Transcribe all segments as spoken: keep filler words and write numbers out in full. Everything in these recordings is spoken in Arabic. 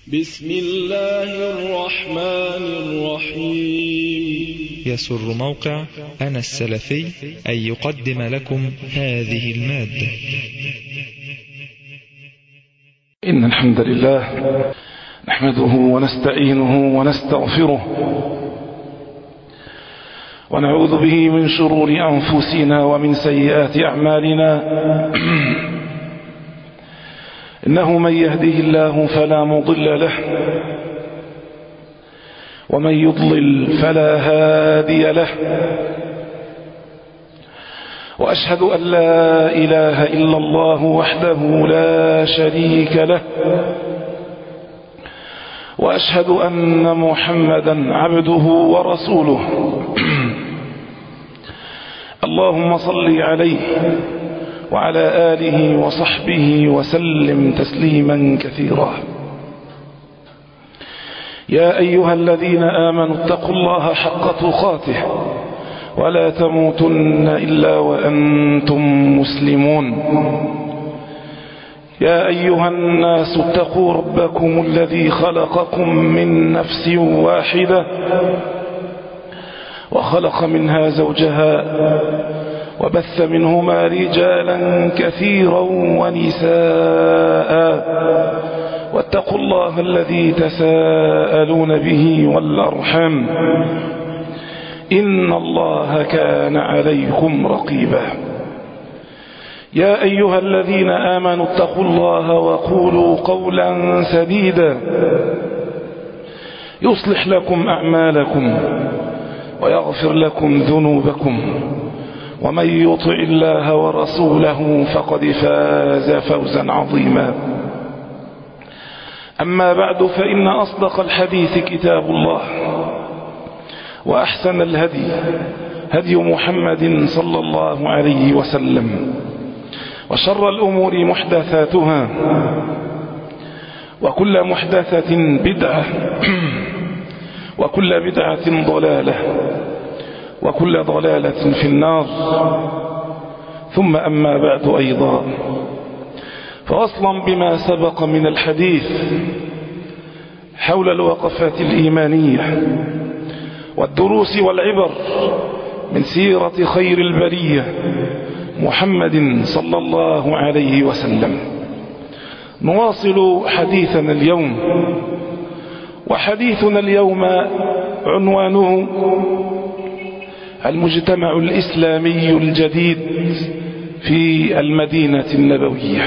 بسم الله الرحمن الرحيم. يسر موقع أنا السلفي أن يقدم لكم هذه المادة. إن الحمد لله نحمده ونستعينه ونستغفره ونعوذ به من شرور أنفسنا ومن سيئات أعمالنا. إنه من يهده الله فلا مضل له ومن يضلل فلا هادي له، وأشهد أن لا إله إلا الله وحده لا شريك له، وأشهد أن محمدا عبده ورسوله. اللهم صل عليه وعلى آله وصحبه وسلم تسليما كثيرا. يا أيها الذين آمنوا اتقوا الله حق تقاته ولا تموتن إلا وأنتم مسلمون. يا أيها الناس اتقوا ربكم الذي خلقكم من نفس واحدة وخلق منها زوجها وبث منهما رجالا كثيرا ونساء، واتقوا الله الذي تساءلون به والأرحام إن الله كان عليكم رقيبا. يا أيها الذين آمنوا اتقوا الله وقولوا قولا سديدا يصلح لكم أعمالكم ويغفر لكم ذنوبكم، ومن يطع الله ورسوله فقد فاز فوزا عظيما. أما بعد، فإن أصدق الحديث كتاب الله، وأحسن الهدي هدي محمد صلى الله عليه وسلم، وشر الأمور محدثاتها، وكل محدثة بدعة، وكل بدعة ضلالة، وكل ضلالة في النار. ثم أما بعد أيضا، فأصلا بما سبق من الحديث حول الوقفات الإيمانية والدروس والعبر من سيرة خير البرية محمد صلى الله عليه وسلم، نواصل حديثنا اليوم. وحديثنا اليوم عنوانه المجتمع الإسلامي الجديد في المدينة النبوية.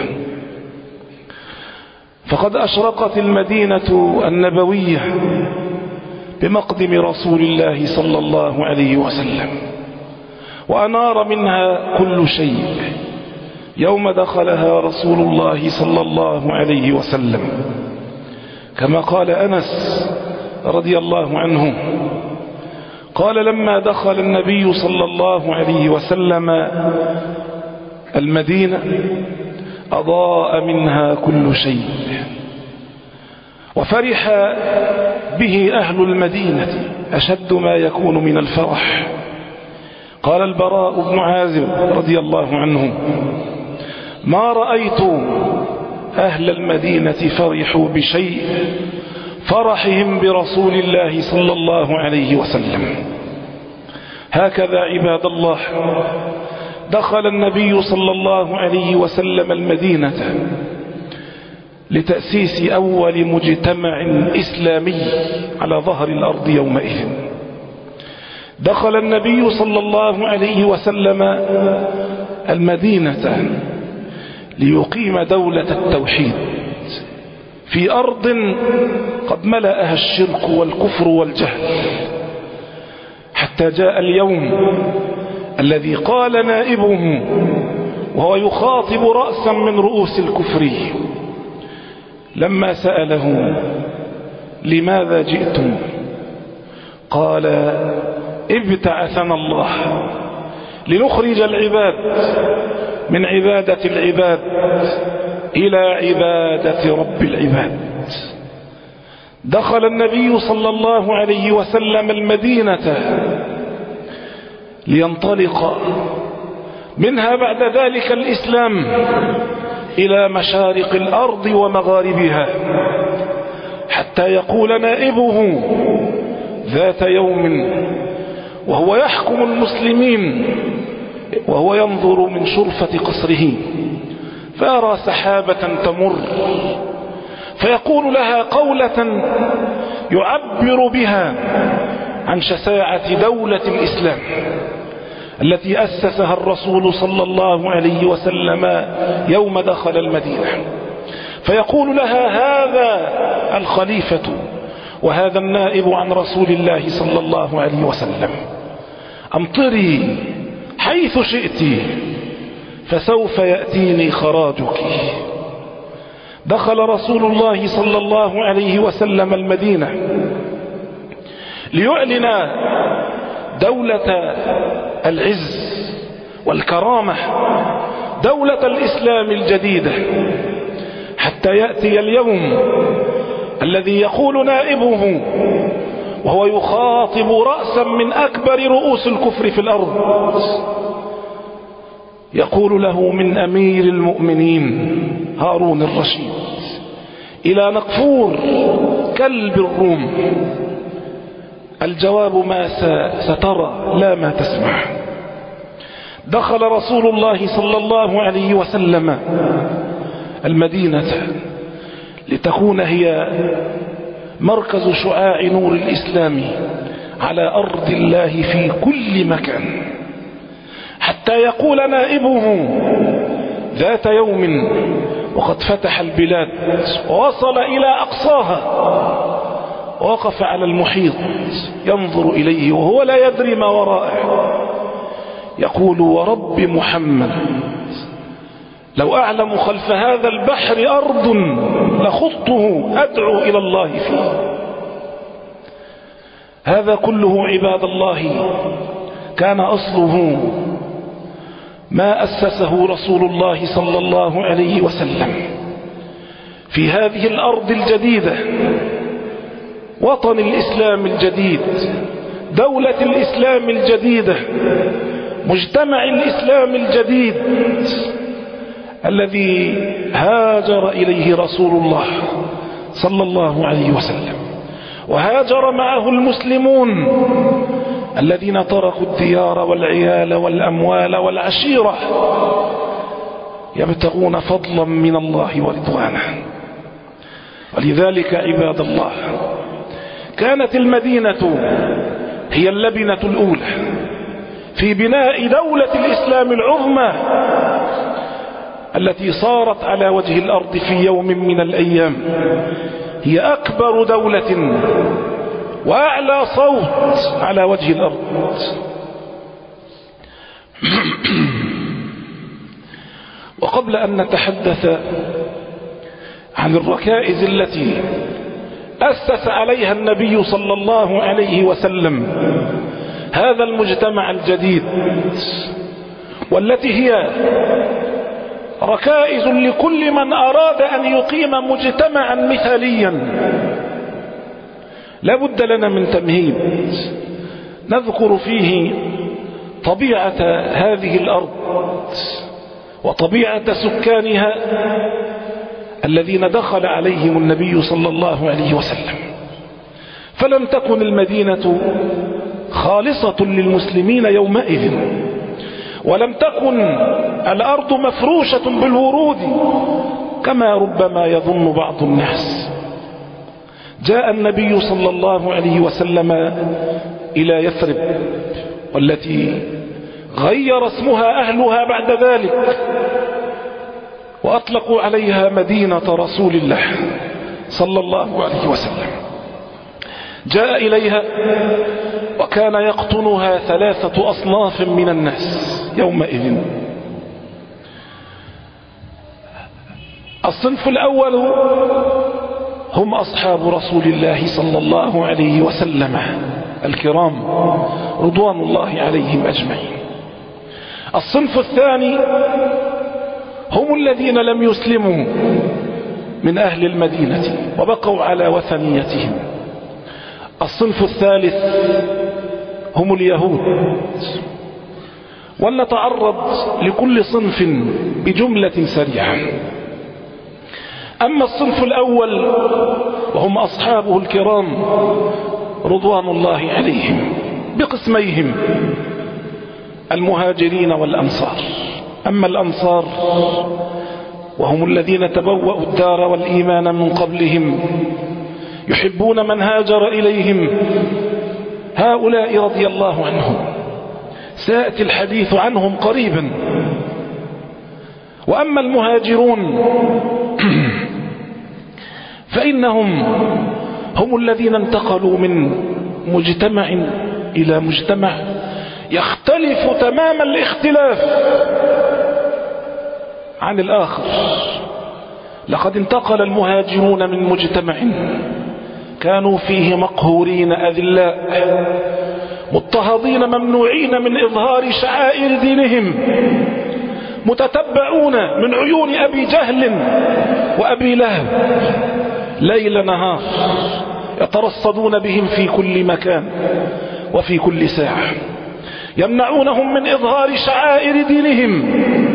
فقد أشرقت المدينة النبوية بمقدم رسول الله صلى الله عليه وسلم، وأنار منها كل شيء يوم دخلها رسول الله صلى الله عليه وسلم، كما قال أنس رضي الله عنه قال: لما دخل النبي صلى الله عليه وسلم المدينة أضاء منها كل شيء، وفرح به أهل المدينة أشد ما يكون من الفرح. قال البراء بن عازب رضي الله عنه: ما رأيت أهل المدينة فرحوا بشيء فرحهم برسول الله صلى الله عليه وسلم. هكذا عباد الله دخل النبي صلى الله عليه وسلم المدينة لتأسيس أول مجتمع إسلامي على ظهر الأرض يومئذ. دخل النبي صلى الله عليه وسلم المدينة ليقيم دولة التوحيد في أرض قد ملأها الشرك والكفر والجهل، حتى جاء اليوم الذي قال نائبه وهو يخاطب رأسا من رؤوس الكفر لما سأله: لماذا جئتم؟ قال: ابتعثنا الله لنخرج العباد من عبادة العباد إلى عبادة رب العباد. دخل النبي صلى الله عليه وسلم المدينة لينطلق منها بعد ذلك الإسلام إلى مشارق الأرض ومغاربها، حتى يقول نائبه ذات يوم وهو يحكم المسلمين وهو ينظر من شرفة قصره فيرى سحابة تمر فيقول لها قولة يعبر بها عن شساعة دولة الإسلام التي أسسها الرسول صلى الله عليه وسلم يوم دخل المدينة، فيقول لها هذا الخليفة وهذا النائب عن رسول الله صلى الله عليه وسلم، أمطري حيث شئت فسوف يأتيني خراجك. دخل رسول الله صلى الله عليه وسلم المدينة ليعلن دولة العز والكرامة، دولة الإسلام الجديدة، حتى يأتي اليوم الذي يقول نائبه وهو يخاطب رأسا من أكبر رؤوس الكفر في الأرض، يقول له من أمير المؤمنين هارون الرشيد إلى نقفور كلب الروم الجواب ما سترى لا ما تسمع. دخل رسول الله صلى الله عليه وسلم المدينة لتكون هي مركز شعاع نور الإسلام على أرض الله في كل مكان، حتى يقول نائبه ذات يوم وقد فتح البلاد ووصل إلى أقصاها ووقف على المحيط ينظر إليه وهو لا يدري ما وراءه، يقول ورب محمد لو أعلم خلف هذا البحر أرض لخضته أدعو إلى الله فيه. هذا كله عباد الله كان أصله ما أسسه رسول الله صلى الله عليه وسلم في هذه الأرض الجديدة، وطن الإسلام الجديد، دولة الإسلام الجديدة، مجتمع الإسلام الجديد الذي هاجر إليه رسول الله صلى الله عليه وسلم، وهاجر معه المسلمون الذين تركوا الديار والعيال والأموال والعشيرة يبتغون فضلا من الله ورضوانه. ولذلك عباد الله كانت المدينة هي اللبنة الأولى في بناء دولة الإسلام العظمى التي صارت على وجه الأرض في يوم من الأيام هي أكبر دولة وأعلى صوت على وجه الأرض. وقبل أن نتحدث عن الركائز التي أسس عليها النبي صلى الله عليه وسلم هذا المجتمع الجديد، والتي هي ركائز لكل من أراد أن يقيم مجتمعا مثاليا، لا بد لنا من تمهيد نذكر فيه طبيعة هذه الأرض وطبيعة سكانها الذين دخل عليهم النبي صلى الله عليه وسلم. فلم تكن المدينة خالصة للمسلمين يومئذ، ولم تكن الأرض مفروشة بالورود كما ربما يظن بعض الناس. جاء النبي صلى الله عليه وسلم إلى يثرب، والتي غير اسمها أهلها بعد ذلك وأطلقوا عليها مدينة رسول الله صلى الله عليه وسلم. جاء إليها وكان يقطنها ثلاثة أصناف من الناس يومئذ. الصنف الأول هم أصحاب رسول الله صلى الله عليه وسلم الكرام رضوان الله عليهم أجمعين. الصنف الثاني هم الذين لم يسلموا من أهل المدينة وبقوا على وثنيتهم. الصنف الثالث هم اليهود. ولنتعرض لكل صنف بجملة سريعة. أما الصنف الأول وهم أصحابه الكرام رضوان الله عليهم بقسميهم المهاجرين والأنصار. أما الأنصار وهم الذين تبوأوا الدار والإيمان من قبلهم يحبون من هاجر إليهم، هؤلاء رضي الله عنهم سيأتي الحديث عنهم قريبا. وأما المهاجرون فإنهم هم الذين انتقلوا من مجتمع إلى مجتمع يختلف تمام الاختلاف عن الآخر. لقد انتقل المهاجرون من مجتمع كانوا فيه مقهورين أذلاء مضطهدين ممنوعين من إظهار شعائر دينهم، متتبعون من عيون أبي جهل وأبي لهب ليل نهار، يترصدون بهم في كل مكان وفي كل ساعة، يمنعونهم من إظهار شعائر دينهم،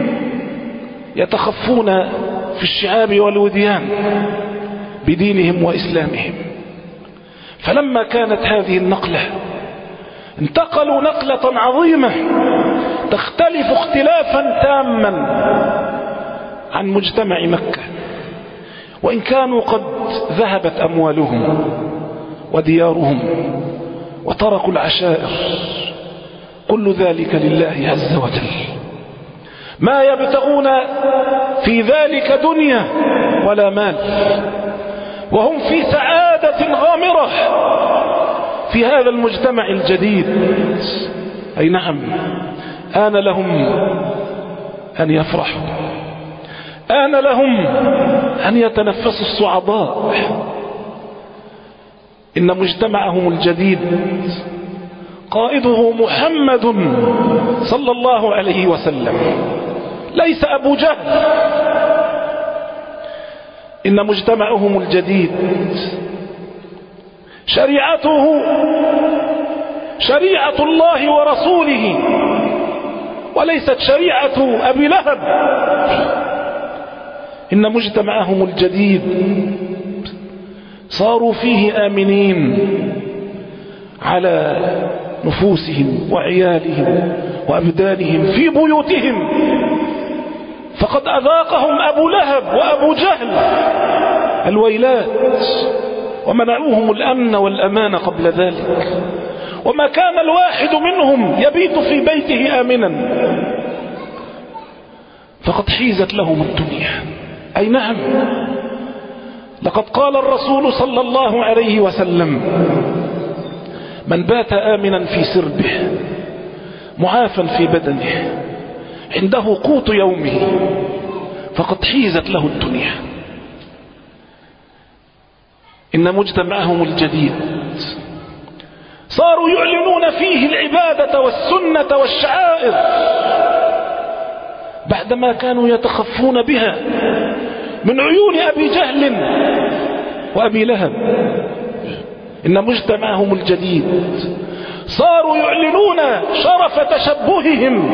يتخفون في الشعاب والوديان بدينهم وإسلامهم. فلما كانت هذه النقلة انتقلوا نقلة عظيمة تختلف اختلافا تاما عن مجتمع مكة، وإن كانوا قد ذهبت أموالهم وديارهم وتركوا العشائر، كل ذلك لله عز وجل، ما يبتغون في ذلك دنيا ولا مال، وهم في سعادة غامرة في هذا المجتمع الجديد. أي نعم، آن لهم أن يفرحوا، آن لهم أن يتنفسوا الصعداء. إن مجتمعهم الجديد قائده محمد صلى الله عليه وسلم، ليس أبو جهل. إن مجتمعهم الجديد شريعته شريعة الله ورسوله، وليست شريعة أبي لهب. إن مجتمعهم الجديد صاروا فيه آمنين على نفوسهم وعيالهم وأبدانهم في بيوتهم، فقد أذاقهم أبو لهب وأبو جهل الويلات ومنعوهم الأمن والأمان قبل ذلك، وما كان الواحد منهم يبيت في بيته آمنا، فقد حيزت لهم الدنيا. أي نعم، لقد قال الرسول صلى الله عليه وسلم: من بات آمنا في سربه معافا في بدنه عنده قوت يومه فقد حيزت له الدنيا. إن مجتمعهم الجديد صاروا يعلنون فيه العبادة والسنة والشعائر بعدما كانوا يتخفون بها من عيون أبي جهل وأبي لهب. إن مجتمعهم الجديد صاروا يعلنون شرف تشبههم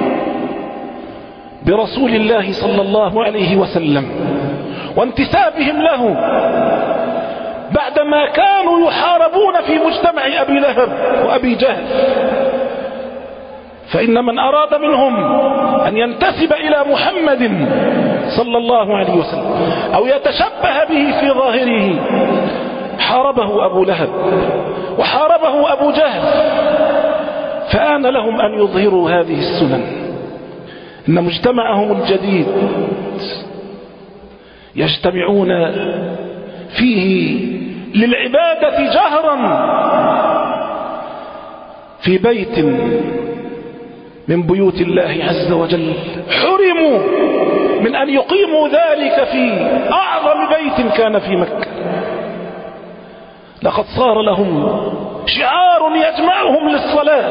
برسول الله صلى الله عليه وسلم وانتسابهم له بعدما كانوا يحاربون في مجتمع أبي لهب وأبي جهل. فإن من أراد منهم أن ينتسب إلى محمد صلى الله عليه وسلم أو يتشبه به في ظاهره حاربه أبو لهب وحاربه أبو جهل، فآن لهم أن يظهروا هذه السنن. إن مجتمعهم الجديد يجتمعون فيه للعبادة جهرا في بيت من بيوت الله عز وجل، حرموا من أن يقيموا ذلك في أعظم بيت كان في مكة. لقد صار لهم شعار يجمعهم للصلاة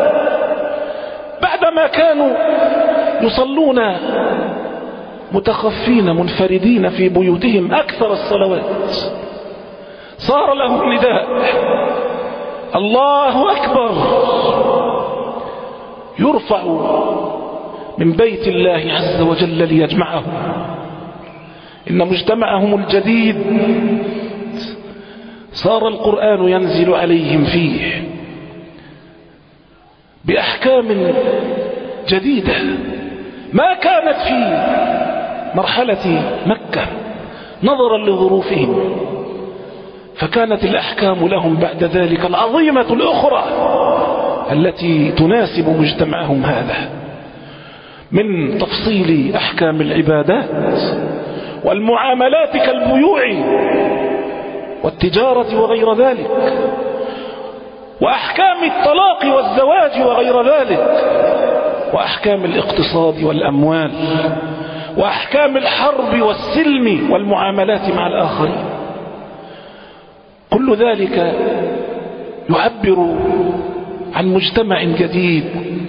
بعدما كانوا يصلون متخفين منفردين في بيوتهم أكثر الصلوات. صار لهم نداء: الله أكبر، يرفع من بيت الله عز وجل ليجمعهم إن مجتمعهم الجديد صار القرآن ينزل عليهم فيه بأحكام جديدة ما كانت في مرحلة مكة نظرا لظروفهم، فكانت الأحكام لهم بعد ذلك العظيمة الأخرى التي تناسب مجتمعهم هذا، من تفصيل أحكام العبادات والمعاملات كالبيوع والتجارة وغير ذلك، وأحكام الطلاق والزواج وغير ذلك، وأحكام الاقتصاد والأموال، وأحكام الحرب والسلم والمعاملات مع الآخرين. كل ذلك يعبر عن مجتمع جديد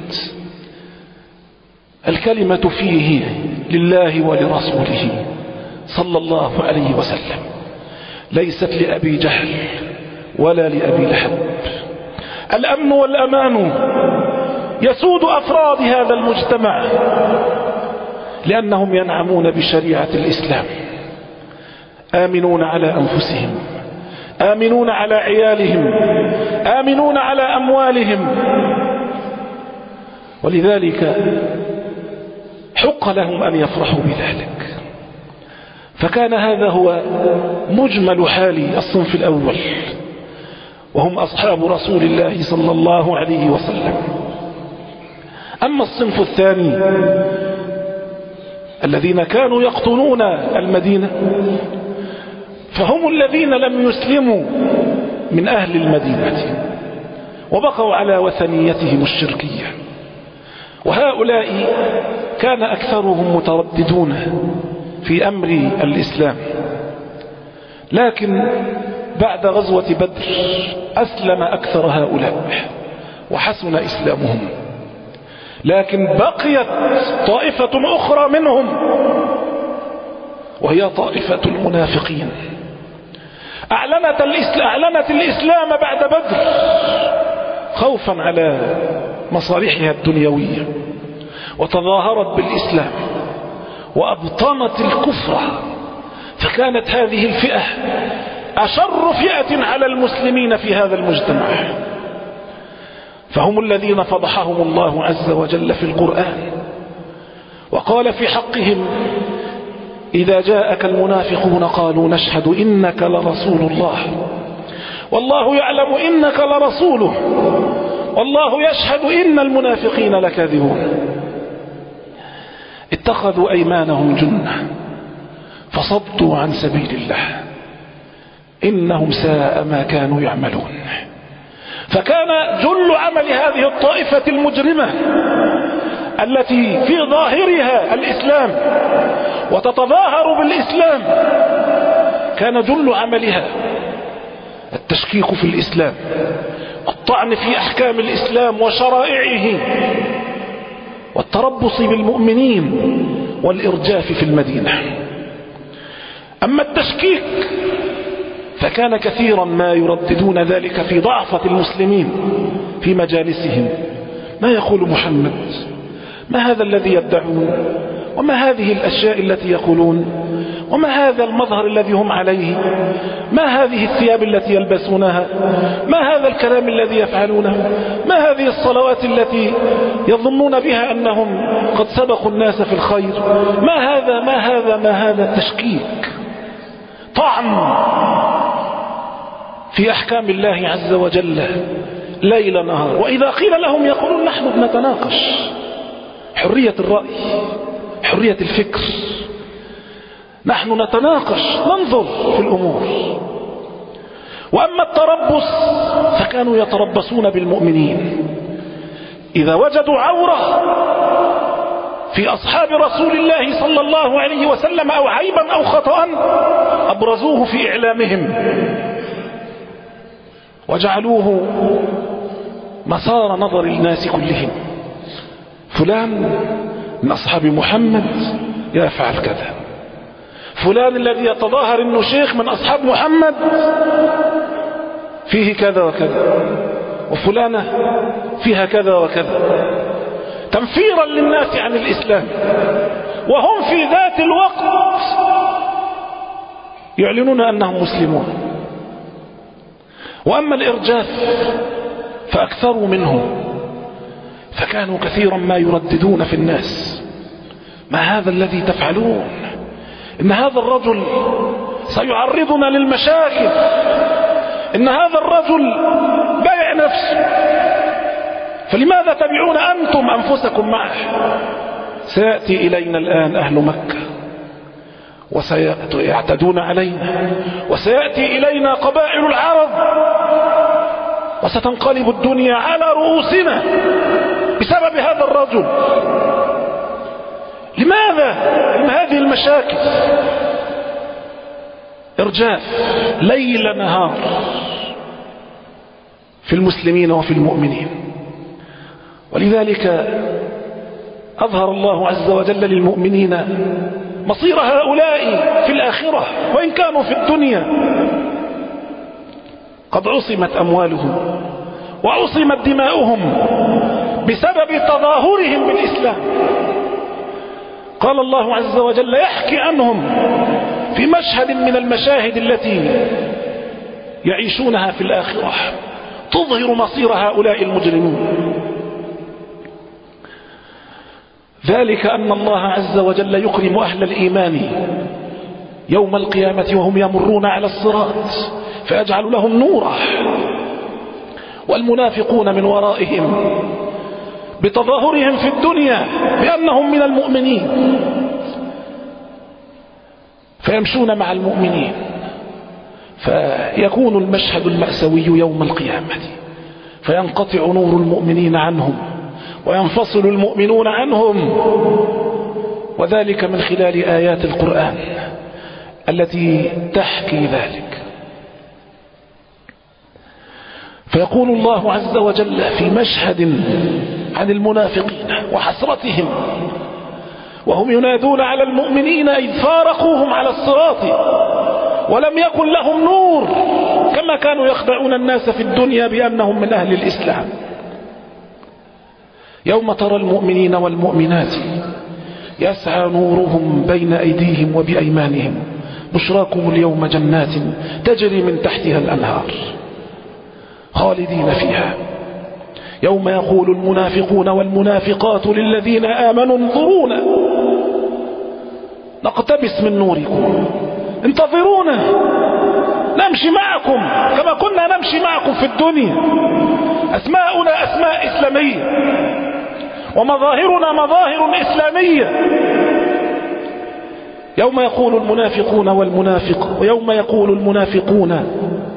الكلمة فيه لله ولرسوله صلى الله عليه وسلم، ليست لأبي جهل ولا لأبي لهب. الأمن والأمان يسود أفراد هذا المجتمع لأنهم ينعمون بشريعة الإسلام، آمنون على أنفسهم، آمنون على عيالهم، آمنون على أموالهم، ولذلك حق لهم أن يفرحوا بذلك. فكان هذا هو مجمل حال الصنف الأول، وهم أصحاب رسول الله صلى الله عليه وسلم. أما الصنف الثاني الذين كانوا يقطنون المدينة فهم الذين لم يسلموا من أهل المدينة وبقوا على وثنيتهم الشركية، وهؤلاء كان أكثرهم مترددون في أمر الإسلام، لكن بعد غزوة بدر أسلم أكثر هؤلاء وحسن إسلامهم. لكن بقيت طائفة أخرى منهم وهي طائفة المنافقين، أعلنت الإسلام, أعلنت الإسلام بعد بدر خوفا على مصالحها الدنيوية، وتظاهرت بالإسلام وأبطنت الكفر، فكانت هذه الفئة أشر فئة على المسلمين في هذا المجتمع، فهم الذين فضحهم الله عز وجل في القرآن وقال في حقهم: إذا جاءك المنافقون قالوا نشهد إنك لرسول الله والله يعلم إنك لرسوله والله يشهد إن المنافقين لكاذبون. اتخذوا أيمانهم جنة فصدوا عن سبيل الله إنهم ساء ما كانوا يعملون. فكان جل عمل هذه الطائفة المجرمة التي في ظاهرها الإسلام وتتظاهر بالإسلام، كان جل عملها التشكيك في الإسلام، الطعن في أحكام الإسلام وشرائعه، والتربص بالمؤمنين والإرجاف في المدينة. أما التشكيك فكان كثيرا ما يرددون ذلك في ضعفة المسلمين في مجالسهم: ما يقول محمد؟ ما هذا الذي يدعون؟ وما هذه الأشياء التي يقولون؟ وما هذا المظهر الذي هم عليه؟ ما هذه الثياب التي يلبسونها؟ ما هذا الكلام الذي يفعلونه؟ ما هذه الصلوات التي يظنون بها أنهم قد سبقوا الناس في الخير؟ ما هذا ما هذا ما هذا التشكيك، طعن في أحكام الله عز وجل ليل نهار. وإذا قيل لهم يقولون نحن بنتناقش، حرية الرأي، حرية الفكر، نحن نتناقش، ننظر في الأمور. وأما التربص فكانوا يتربصون بالمؤمنين، إذا وجدوا عورة في أصحاب رسول الله صلى الله عليه وسلم أو عيبا أو خطأ أبرزوه في إعلامهم وجعلوه مسار نظر الناس كلهم: فلان من أصحاب محمد يفعل كذا، فلان الذي يتظاهر أنه شيخ من أصحاب محمد فيه كذا وكذا، وفلانة فيها كذا وكذا، تنفيرا للناس عن الإسلام، وهم في ذات الوقت يعلنون أنهم مسلمون. وأما الإرجاف فأكثروا منه، فكانوا كثيرا ما يرددون في الناس: ما هذا الذي تفعلون؟ إن هذا الرجل سيعرضنا للمشاكل، إن هذا الرجل بايع نفسه، فلماذا تبيعون أنتم أنفسكم معه؟ سيأتي إلينا الآن أهل مكة وسيعتدون علينا، وسيأتي إلينا قبائل العرب، وستنقلب الدنيا على رؤوسنا بسبب هذا الرجل. لماذا؟ من هذه المشاكل. إرجاف ليل نهار في المسلمين وفي المؤمنين. ولذلك أظهر الله عز وجل للمؤمنين مصير هؤلاء في الآخرة، وإن كانوا في الدنيا قد عصمت أموالهم وعصمت دماؤهم بسبب تظاهرهم بالإسلام. قال الله عز وجل يحكي عنهم في مشهد من المشاهد التي يعيشونها في الآخرة تظهر مصير هؤلاء المجرمين. ذلك أن الله عز وجل يكرم أهل الإيمان يوم القيامة وهم يمرون على الصراط فيجعل لهم نورا، والمنافقون من ورائهم بتظاهرهم في الدنيا بأنهم من المؤمنين فيمشون مع المؤمنين، فيكون المشهد المأساوي يوم القيامة، فينقطع نور المؤمنين عنهم وينفصل المؤمنون عنهم، وذلك من خلال آيات القرآن التي تحكي ذلك. فيقول الله عز وجل في مشهد عن المنافقين وحسرتهم وهم ينادون على المؤمنين إذ فارقوهم على الصراط ولم يكن لهم نور، كما كانوا يخدعون الناس في الدنيا بأنهم من أهل الإسلام. يوم ترى المؤمنين والمؤمنات يسعى نورهم بين أيديهم وبأيمانهم بشراكم اليوم جنات تجري من تحتها الأنهار خالدين فيها. يوم يقول المنافقون والمنافقات للذين آمنوا انظرونا نقتبس من نوركم، انتظرونا نمشي معكم كما كنا نمشي معكم في الدنيا. أسماؤنا أسماء إسلامية ومظاهرنا مظاهر إسلامية. يوم يقول المنافقون والمنافق ويوم يقول المنافقون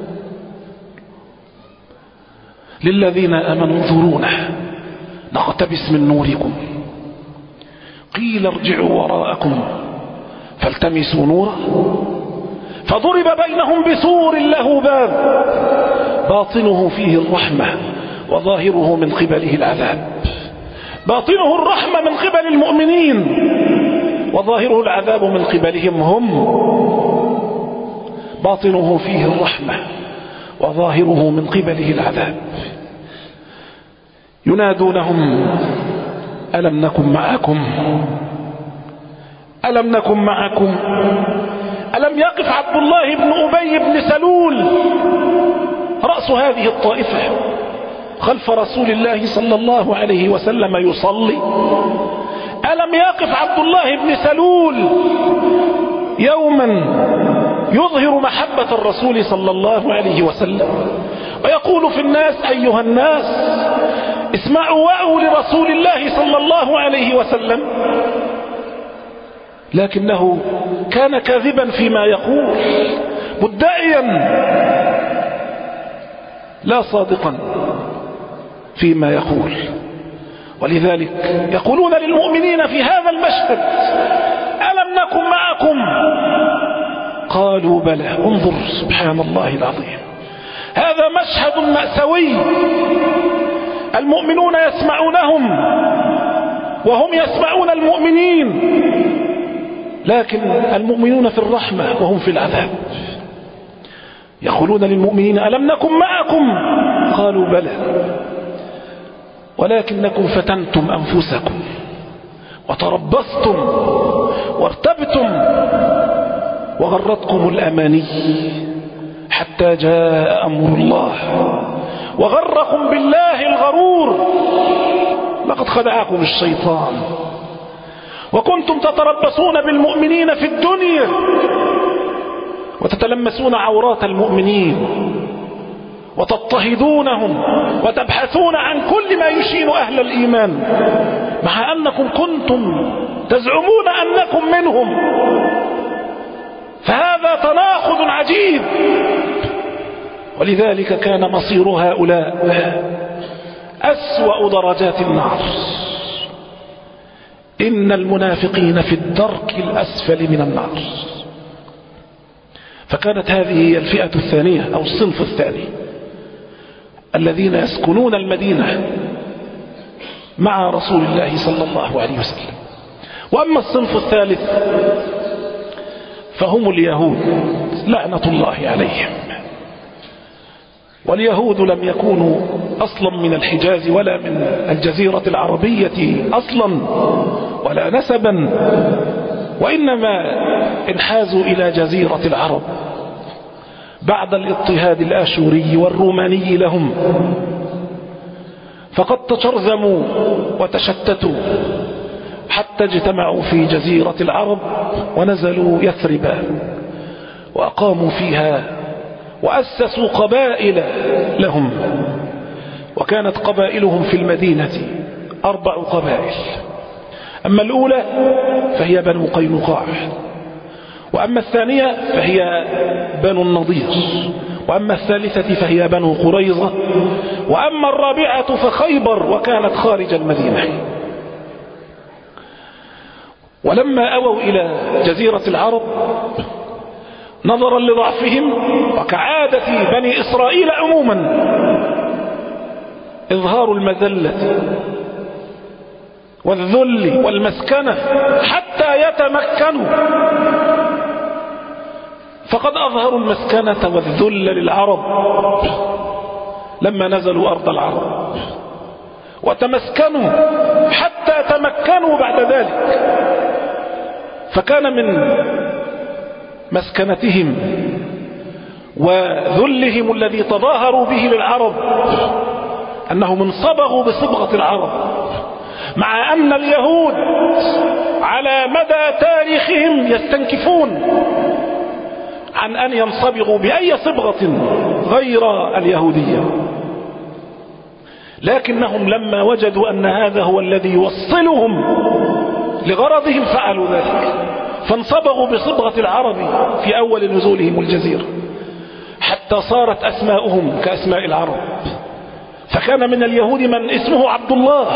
للذين آمنوا انظرونا نقتبس من نوركم قيل ارجعوا وراءكم فالتمسوا نورا فضرب بينهم بسور له باب باطنه فيه الرحمة وظاهره من قبله العذاب. باطنه الرحمة من قبل المؤمنين وظاهره العذاب من قبلهم هم. باطنه فيه الرحمة وظاهره من قبله العذاب. ينادونهم ألم نكن معكم ألم نكن معكم ألم يقف عبد الله بن أبي بن سلول رأس هذه الطائفة خلف رسول الله صلى الله عليه وسلم يصلي؟ ألم يقف عبد الله بن سلول يوما يظهر محبة الرسول صلى الله عليه وسلم ويقول في الناس أيها الناس اسمعوا وأوا لرسول الله صلى الله عليه وسلم؟ لكنه كان كاذبا فيما يقول مدعيا لا صادقا فيما يقول. ولذلك يقولون للمؤمنين في هذا المشهد ألم نكن معكم؟ قالوا بلى. انظر سبحان الله العظيم، هذا مشهد مأساوي. المؤمنون يسمعونهم وهم يسمعون المؤمنين، لكن المؤمنون في الرحمة وهم في العذاب. يقولون للمؤمنين ألم نكن معكم؟ قالوا بلى ولكنكم فتنتم أنفسكم وتربصتم وارتبتم وغرتكم الأماني حتى جاء أمر الله وغركم بالله الغرور. لقد خدعكم الشيطان وكنتم تتربصون بالمؤمنين في الدنيا وتتلمسون عورات المؤمنين وتضطهدونهم وتبحثون عن كل ما يشين أهل الإيمان، مع أنكم كنتم تزعمون أنكم منهم. فهذا تناقض عجيب. ولذلك كان مصير هؤلاء أسوأ درجات النار. إن المنافقين في الدرك الأسفل من النار. فكانت هذه هي الفئة الثانية أو الصنف الثاني الذين يسكنون المدينة مع رسول الله صلى الله عليه وسلم. وأما الصنف الثالث فهم اليهود لعنة الله عليهم. واليهود لم يكونوا أصلا من الحجاز ولا من الجزيرة العربية أصلا ولا نسبا، وإنما انحازوا إلى جزيرة العرب بعد الاضطهاد الآشوري والروماني لهم، فقد تشرذموا وتشتتوا حتى اجتمعوا في جزيرة العرب ونزلوا يثربا وأقاموا فيها وأسسوا قبائل لهم. وكانت قبائلهم في المدينة أربع قبائل. أما الأولى فهي بنو قينقاع، وأما الثانية فهي بنو النضير، وأما الثالثة فهي بنو قريظة، وأما الرابعة فخيبر وكانت خارج المدينة. ولما أووا إلى جزيرة العرب نظرا لضعفهم وكعادة بني إسرائيل عموما إظهار المذلة والذل والمسكنة حتى يتمكنوا، فقد أظهروا المسكنة والذل للعرب لما نزلوا أرض العرب، وتمسكنوا حتى تمكنوا بعد ذلك. فكان من مسكنتهم وذلهم الذي تظاهروا به للعرب أنهم انصبغوا بصبغة العرب، مع أن اليهود على مدى تاريخهم يستنكفون عن أن ينصبغوا بأي صبغة غير اليهودية، لكنهم لما وجدوا أن هذا هو الذي يوصلهم لغرضهم فعلوا ذلك، فانصبغوا بصبغة العرب في أول نزولهم الجزيرة حتى صارت أسماؤهم كأسماء العرب. فكان من اليهود من اسمه عبد الله،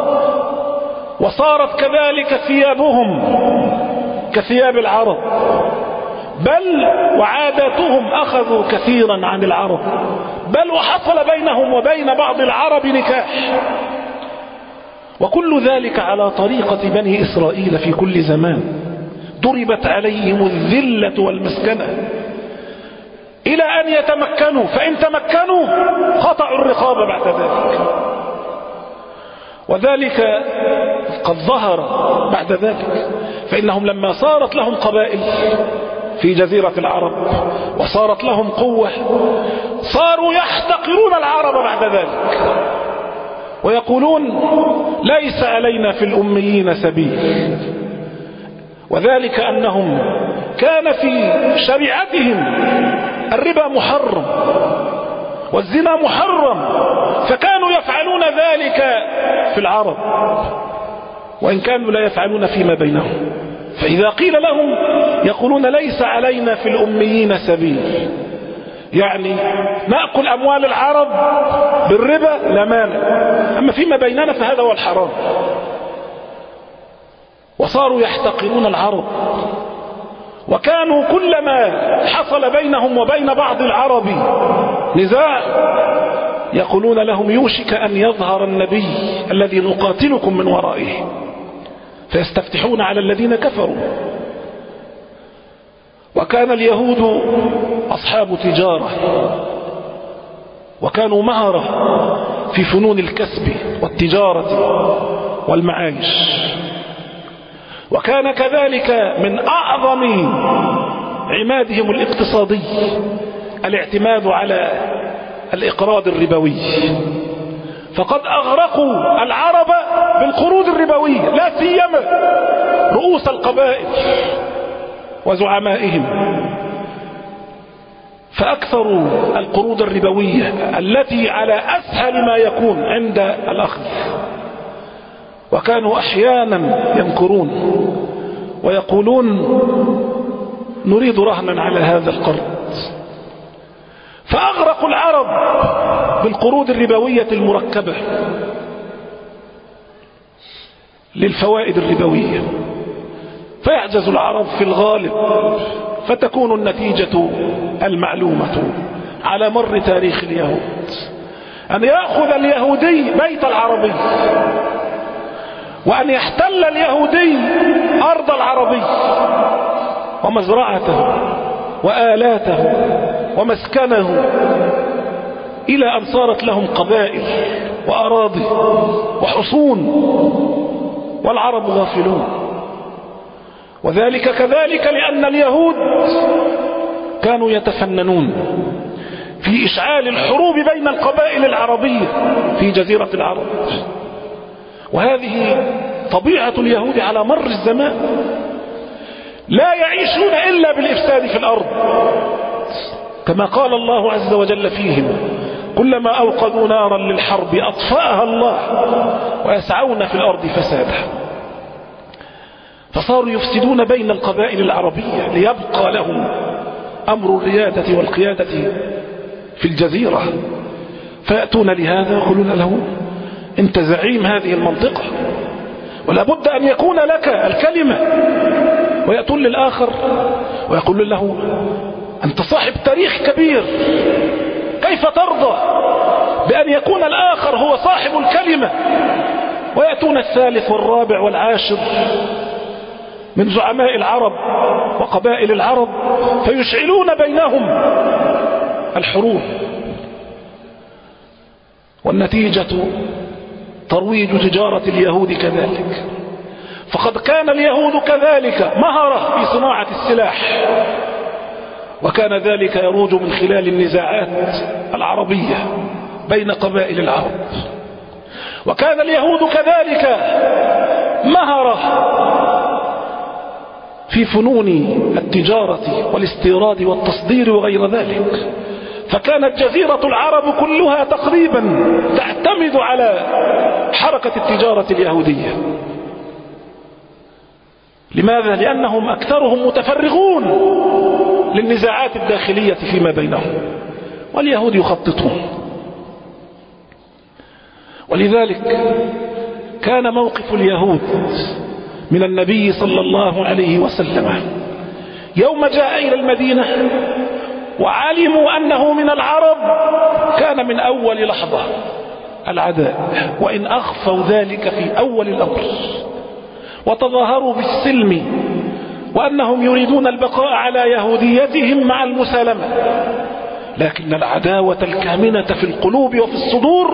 وصارت كذلك ثيابهم كثياب العرب، بل وعاداتهم أخذوا كثيرا عن العرب، بل وحصل بينهم وبين بعض العرب نكاح. وكل ذلك على طريقة بني إسرائيل في كل زمان، ضربت عليهم الذلة والمسكنة إلى أن يتمكنوا، فإن تمكنوا قطعوا الرقاب بعد ذلك. وذلك قد ظهر بعد ذلك، فإنهم لما صارت لهم قبائل في جزيرة العرب وصارت لهم قوة صاروا يحتقرون العرب بعد ذلك ويقولون ليس علينا في الأميين سبيل. وذلك أنهم كان في شريعتهم الربا محرم والزنا محرم، فكانوا يفعلون ذلك في العرب وإن كانوا لا يفعلون فيما بينهم. فإذا قيل لهم يقولون ليس علينا في الأميين سبيل، يعني نأكل أموال العرب بالربا لا مانع، أما فيما بيننا فهذا هو الحرام. وصاروا يحتقرون العرب، وكانوا كلما حصل بينهم وبين بعض العرب نزاع يقولون لهم يوشك أن يظهر النبي الذي نقاتلكم من ورائه، فيستفتحون على الذين كفروا. وكان اليهود أصحاب تجارة، وكانوا مهرة في فنون الكسب والتجارة والمعايش. وكان كذلك من أعظم عمادهم الاقتصادي الاعتماد على الإقراض الربوي، فقد أغرقوا العرب بالقروض الربوية، لا سيما رؤوس القبائل وزعمائهم، فأكثروا القروض الربوية التي على أسهل ما يكون عند الأخذ، وكانوا أحيانا يمكرون ويقولون نريد رهنا على هذا القرض، فأغرقوا العرب بالقروض الربوية المركبة للفوائد الربوية، فيعجز العرب في الغالب، فتكون النتيجة المعلومة على مر تاريخ اليهود أن يأخذ اليهودي بيت العربي، وأن يحتل اليهودي أرض العربي ومزرعته وآلاته ومسكنه، إلى أن صارت لهم قبائل وأراضي وحصون والعرب غافلون. وذلك كذلك لأن اليهود كانوا يتفننون في إشعال الحروب بين القبائل العربية في جزيرة العرب، وهذه طبيعة اليهود على مر الزمان، لا يعيشون إلا بالإفساد في الأرض، كما قال الله عز وجل فيهم كلما أوقدوا نارا للحرب أطفأها الله ويسعون في الأرض فسادا. فصاروا يفسدون بين القبائل العربية ليبقى لهم أمر الريادة والقيادة في الجزيرة، فيأتون لهذا يقولون له أنت زعيم هذه المنطقة ولا بد أن يكون لك الكلمة، ويأتون للآخر ويقول له أنت صاحب تاريخ كبير، كيف ترضى بأن يكون الآخر هو صاحب الكلمة؟ ويأتون الثالث والرابع والعاشر من زعماء العرب وقبائل العرب فيشعلون بينهم الحروب، والنتيجة ترويج تجارة اليهود كذلك. فقد كان اليهود كذلك مهرة في صناعة السلاح، وكان ذلك يروج من خلال النزاعات العربية بين قبائل العرب. وكان اليهود كذلك مهرة في فنون التجارة والاستيراد والتصدير وغير ذلك، فكانت جزيرة العرب كلها تقريبا تعتمد على حركة التجارة اليهودية. لماذا؟ لأنهم أكثرهم متفرغون للنزاعات الداخلية فيما بينهم، واليهود يخططون. ولذلك كان موقف اليهود من النبي صلى الله عليه وسلم يوم جاء إلى المدينة وعلموا أنه من العرب كان من أول لحظة العداء، وإن أخفوا ذلك في أول الأمر وتظاهروا بالسلم وأنهم يريدون البقاء على يهوديتهم مع المسالمة، لكن العداوة الكامنة في القلوب وفي الصدور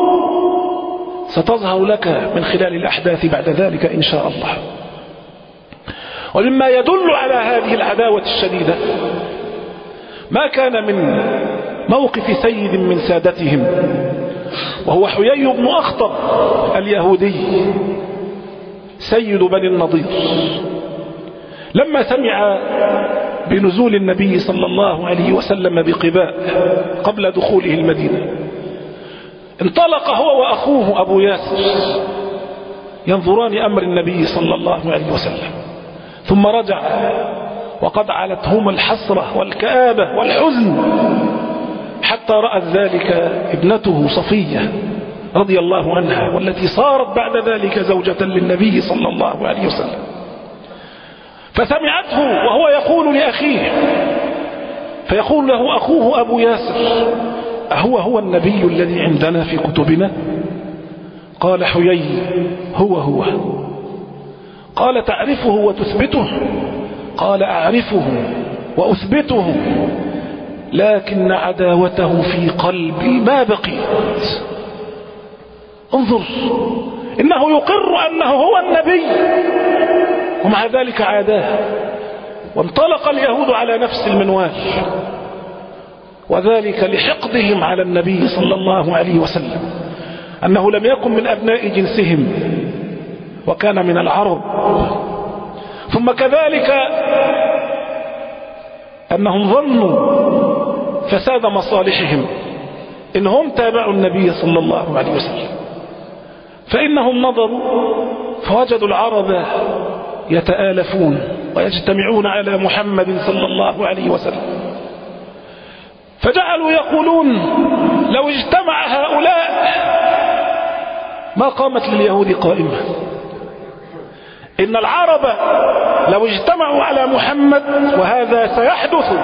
ستظهر لك من خلال الأحداث بعد ذلك إن شاء الله. ومما يدل على هذه العداوة الشديدة ما كان من موقف سيد من سادتهم، وهو حيي بن أخطب اليهودي سيد بني النضير، لما سمع بنزول النبي صلى الله عليه وسلم بقباء قبل دخوله المدينة انطلق هو وأخوه أبو ياسر ينظران أمر النبي صلى الله عليه وسلم، ثم رجع وقد علتهما الحسرة والكآبة والحزن، حتى رأت ذلك ابنته صفية رضي الله عنها، والتي صارت بعد ذلك زوجة للنبي صلى الله عليه وسلم، فسمعته وهو يقول لأخيه، فيقول له أخوه أبو ياسر أهو هو النبي الذي عندنا في كتبنا؟ قال حيي هو هو. قال تعرفه وتثبته؟ قال أعرفه وأثبته، لكن عداوته في قلبي ما بقيت. انظر، إنه يقر أنه هو النبي ومع ذلك عاداه. وانطلق اليهود على نفس المنوال، وذلك لحقدهم على النبي صلى الله عليه وسلم، أنه لم يكن من أبناء جنسهم وكان من العرب. ثم كذلك أنهم ظنوا فساد مصالحهم إنهم تابعوا النبي صلى الله عليه وسلم، فإنهم نظروا فوجدوا العرب يتآلفون ويجتمعون على محمد صلى الله عليه وسلم، فجعلوا يقولون لو اجتمع هؤلاء ما قامت لليهود قائمة. إن العرب لو اجتمعوا على محمد، وهذا سيحدث،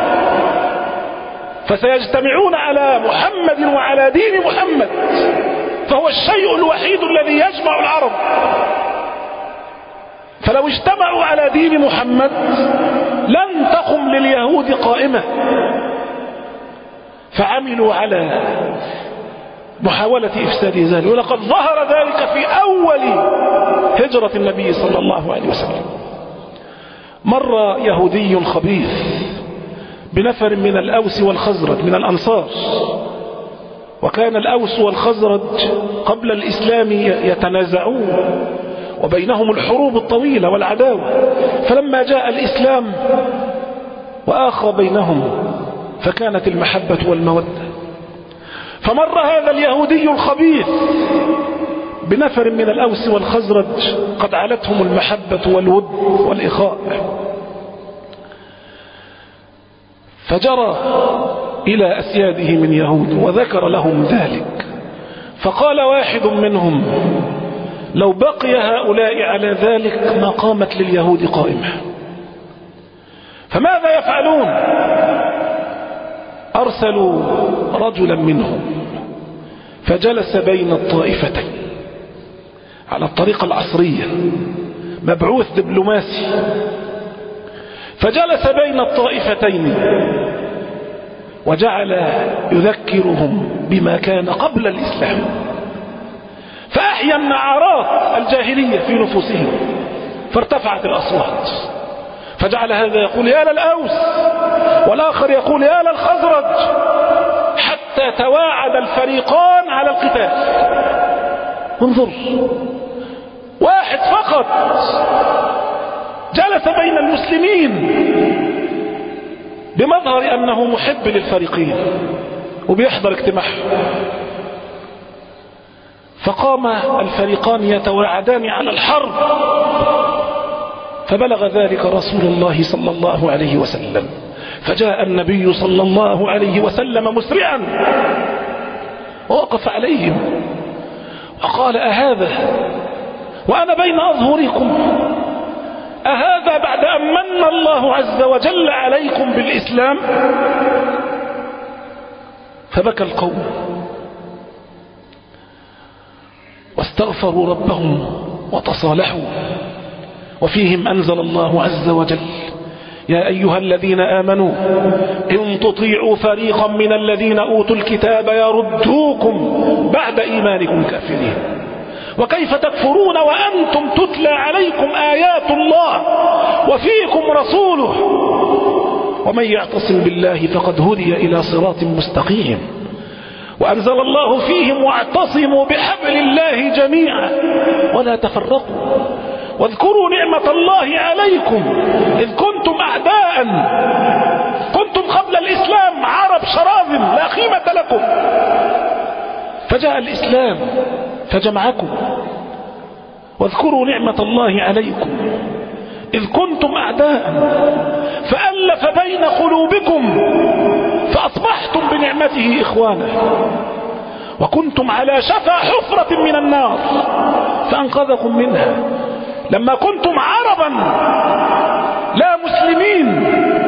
فسيجتمعون على محمد وعلى دين محمد، فهو الشيء الوحيد الذي يجمع العرب. فلو اجتمعوا على دين محمد لن تقم لليهود قائمة، فعملوا على محاولة إفساد ذلك. ولقد ظهر ذلك في أول هجرة النبي صلى الله عليه وسلم. مر يهودي خبيث بنفر من الأوس والخزرج من الأنصار، وكان الأوس والخزرج قبل الإسلام يتنازعون وبينهم الحروب الطويلة والعداوة، فلما جاء الإسلام وآخى بينهم فكانت المحبة والمودة. فمر هذا اليهودي الخبيث بنفر من الأوس والخزرج قد علتهم المحبة والود والإخاء، فجرى إلى أسياده من يهود وذكر لهم ذلك، فقال واحد منهم لو بقي هؤلاء على ذلك ما قامت لليهود قائمة. فماذا يفعلون؟ أرسلوا رجلا منهم فجلس بين الطائفتين على الطريقة العصرية، مبعوث دبلوماسي، فجلس بين الطائفتين وجعل يذكرهم بما كان قبل الإسلام، فأحيا النعرات الجاهلية في نفوسهم، فارتفعت الأصوات، فجعل هذا يقول يا للأوس والآخر يقول يا للخزرج، حتى تواعد الفريقان على القتال. انظر، واحد فقط جلس بين المسلمين بمظهر أنه محب للفريقين وبيحضر اجتماعهم، فقام الفريقان يتواعدان على الحرب، فبلغ ذلك رسول الله صلى الله عليه وسلم، فجاء النبي صلى الله عليه وسلم مسرعا ووقف عليهم وقال أهذا وأنا بين أظهركم، أهذا بعد أن من الله عز وجل عليكم بالإسلام؟ فبكى القوم واستغفروا ربهم وتصالحوا، وفيهم أنزل الله عز وجل يا أيها الذين آمنوا إن تطيعوا فريقا من الذين أوتوا الكتاب يردوكم بعد إيمانكم كافرين، وكيف تكفرون وأنتم تتلى عليكم آيات الله وفيكم رسوله، ومن يعتصم بالله فقد هدي إلى صراط مستقيم. وأنزل الله فيهم واعتصموا بحبل الله جميعا ولا تفرقوا، واذكروا نعمة الله عليكم إذ كنتم أعداء، كنتم قبل الإسلام عرب شراذم لا قيمة لكم، فجاء الإسلام فجمعكم. واذكروا نعمة الله عليكم إذ كنتم أعداء فألف بين قلوبكم فأصبحتم بنعمته إخوانا، وكنتم على شفا حفرة من النار فأنقذكم منها. لما كنتم عربا لا مسلمين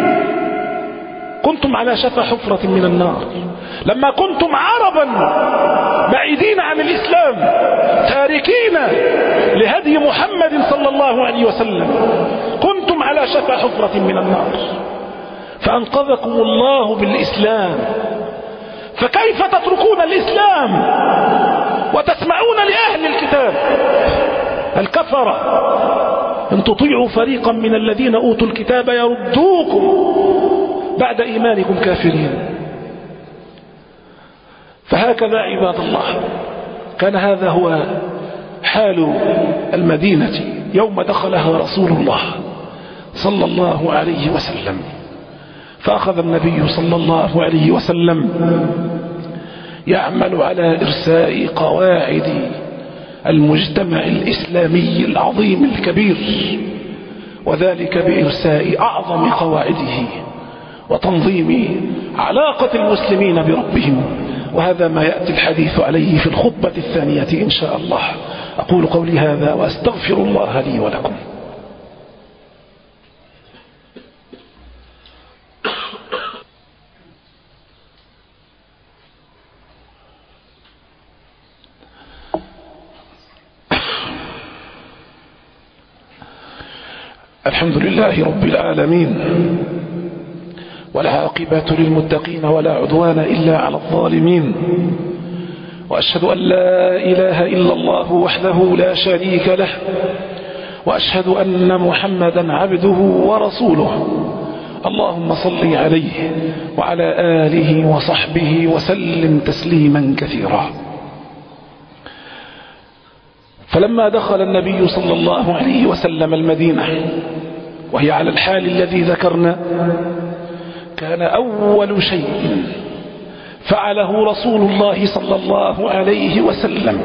كنتم على شفا حفرة من النار، لما كنتم عربا بعيدين عن الإسلام تاركين لهدي محمد صلى الله عليه وسلم كنتم على شفا حفرة من النار فأنقذكم الله بالإسلام. فكيف تتركون الإسلام وتسمعون لأهل الكتاب الكفرة إن تطيعوا فريقا من الذين أوتوا الكتاب يردوكم بعد إيمانكم كافرين. فهكذا عباد الله كان هذا هو حال المدينة يوم دخلها رسول الله صلى الله عليه وسلم. فأخذ النبي صلى الله عليه وسلم يعمل على إرساء قواعد المجتمع الإسلامي العظيم الكبير، وذلك بإرساء أعظم قواعده وتنظيم علاقة المسلمين بربهم، وهذا ما يأتي الحديث عليه في الخطبة الثانية إن شاء الله. أقول قولي هذا وأستغفر الله لي ولكم. الحمد لله رب العالمين، والعاقبة للمتقين ولا عدوان إلا على الظالمين، وأشهد أن لا إله إلا الله وحده لا شريك له، وأشهد أن محمدا عبده ورسوله. اللهم صل عليه وعلى آله وصحبه وسلم تسليما كثيرا. فلما دخل النبي صلى الله عليه وسلم المدينة وهي على الحال الذي ذكرنا، كان أول شيء فعله رسول الله صلى الله عليه وسلم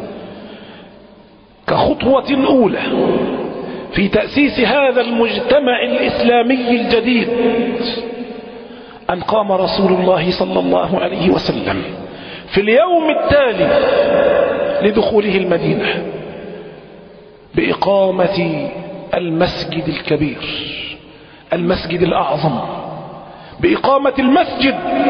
كخطوة أولى في تأسيس هذا المجتمع الإسلامي الجديد، أن قام رسول الله صلى الله عليه وسلم في اليوم التالي لدخوله المدينة بإقامة المسجد الكبير، المسجد الأعظم، بإقامة المسجد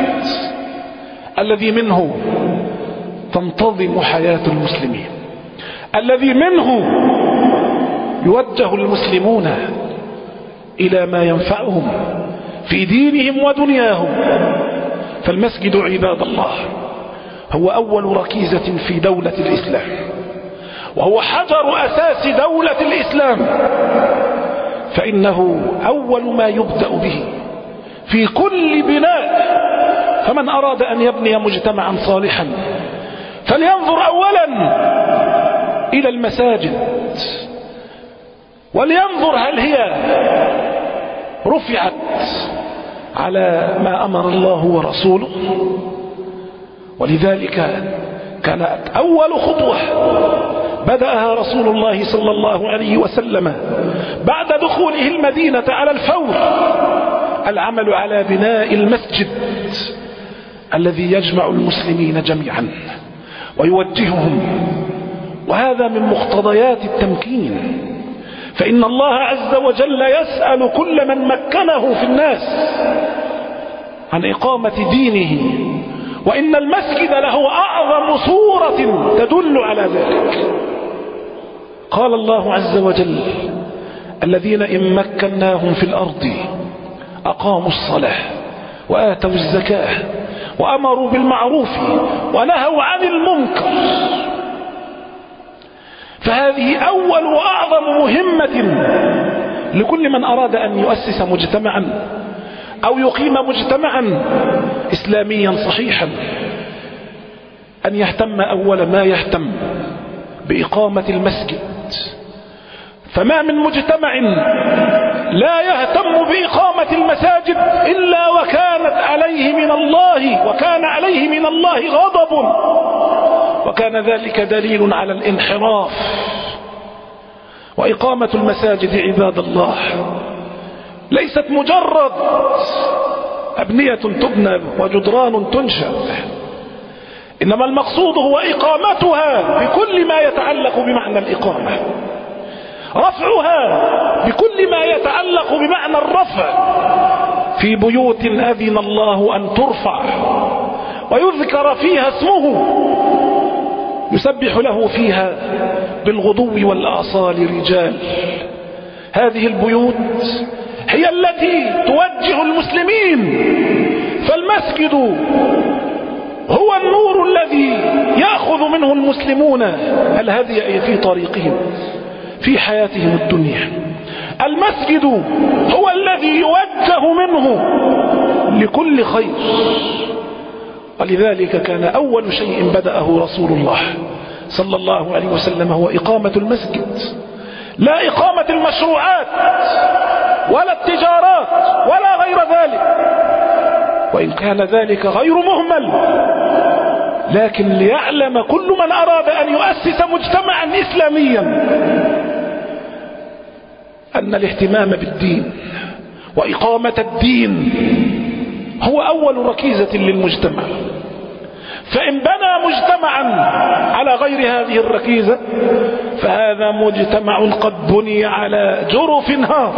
الذي منه تنتظم حياة المسلمين، الذي منه يوجه المسلمون إلى ما ينفعهم في دينهم ودنياهم. فالمسجد عباد الله هو أول ركيزة في دولة الإسلام، وهو حجر أساس دولة الإسلام، فإنه أول ما يبدأ به في كل بناء. فمن أراد أن يبني مجتمعا صالحا فلينظر أولا إلى المساجد، ولينظر هل هي رفعت على ما أمر الله ورسوله. ولذلك كانت أول خطوة بدأها رسول الله صلى الله عليه وسلم بعد دخوله المدينة على الفور العمل على بناء المسجد الذي يجمع المسلمين جميعا ويوجههم، وهذا من مقتضيات التمكين. فإن الله عز وجل يسأل كل من مكنه في الناس عن إقامة دينه، وإن المسجد له أعظم صورة تدل على ذلك. قال الله عز وجل: الذين إن مكناهم في الأرض أقاموا الصلاة وآتوا الزكاة وأمروا بالمعروف ونهوا عن المنكر. فهذه أول وأعظم مهمة لكل من أراد أن يؤسس مجتمعا أو يقيم مجتمعا إسلاميا صحيحا، أن يهتم أول ما يهتم بإقامة المسجد. فما من مجتمع لا يهتم بإقامة المساجد إلا وكانت عليه من الله وكان عليه من الله غضب، وكان ذلك دليل على الانحراف. وإقامة المساجد عباد الله ليست مجرد أبنية تبنى وجدران تنشأ، إنما المقصود هو إقامتها بكل ما يتعلق بمعنى الإقامة، رفعها بكل ما يتعلق بمعنى الرفع في بيوت أذن الله أن ترفع ويذكر فيها اسمه، يسبح له فيها بالغدو والآصال رجال. هذه البيوت هي التي توجه المسلمين، فالمسجد هو النور الذي يأخذ منه المسلمون الهدي في طريقهم في حياتهم الدنيا. المسجد هو الذي يوجه منه لكل خير، ولذلك كان أول شيء بدأه رسول الله صلى الله عليه وسلم هو إقامة المسجد، لا إقامة المشروعات ولا التجارات ولا غير ذلك، وإن كان ذلك غير مهمل، لكن ليعلم كل من أراد أن يؤسس مجتمعا إسلاميا أن الاهتمام بالدين وإقامة الدين هو أول ركيزة للمجتمع. فإن بنى مجتمعا على غير هذه الركيزة فهذا مجتمع قد بني على جرف نهار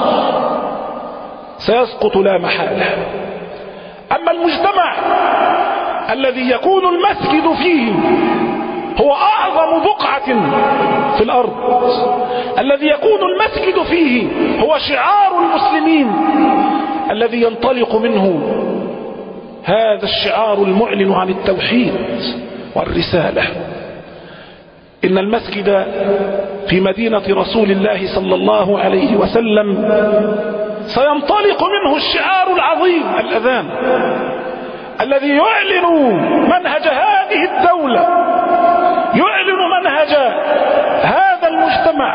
سيسقط لا محالة. أما المجتمع الذي يكون المسجد فيه هو أعظم بقعة في الأرض، الذي يكون المسجد فيه هو شعار المسلمين الذي ينطلق منه هذا الشعار المعلن عن التوحيد والرسالة. إن المسجد في مدينة رسول الله صلى الله عليه وسلم سينطلق منه الشعار العظيم الأذان الذي يعلن منهج هذه الدولة، يعلن منهج هذا المجتمع،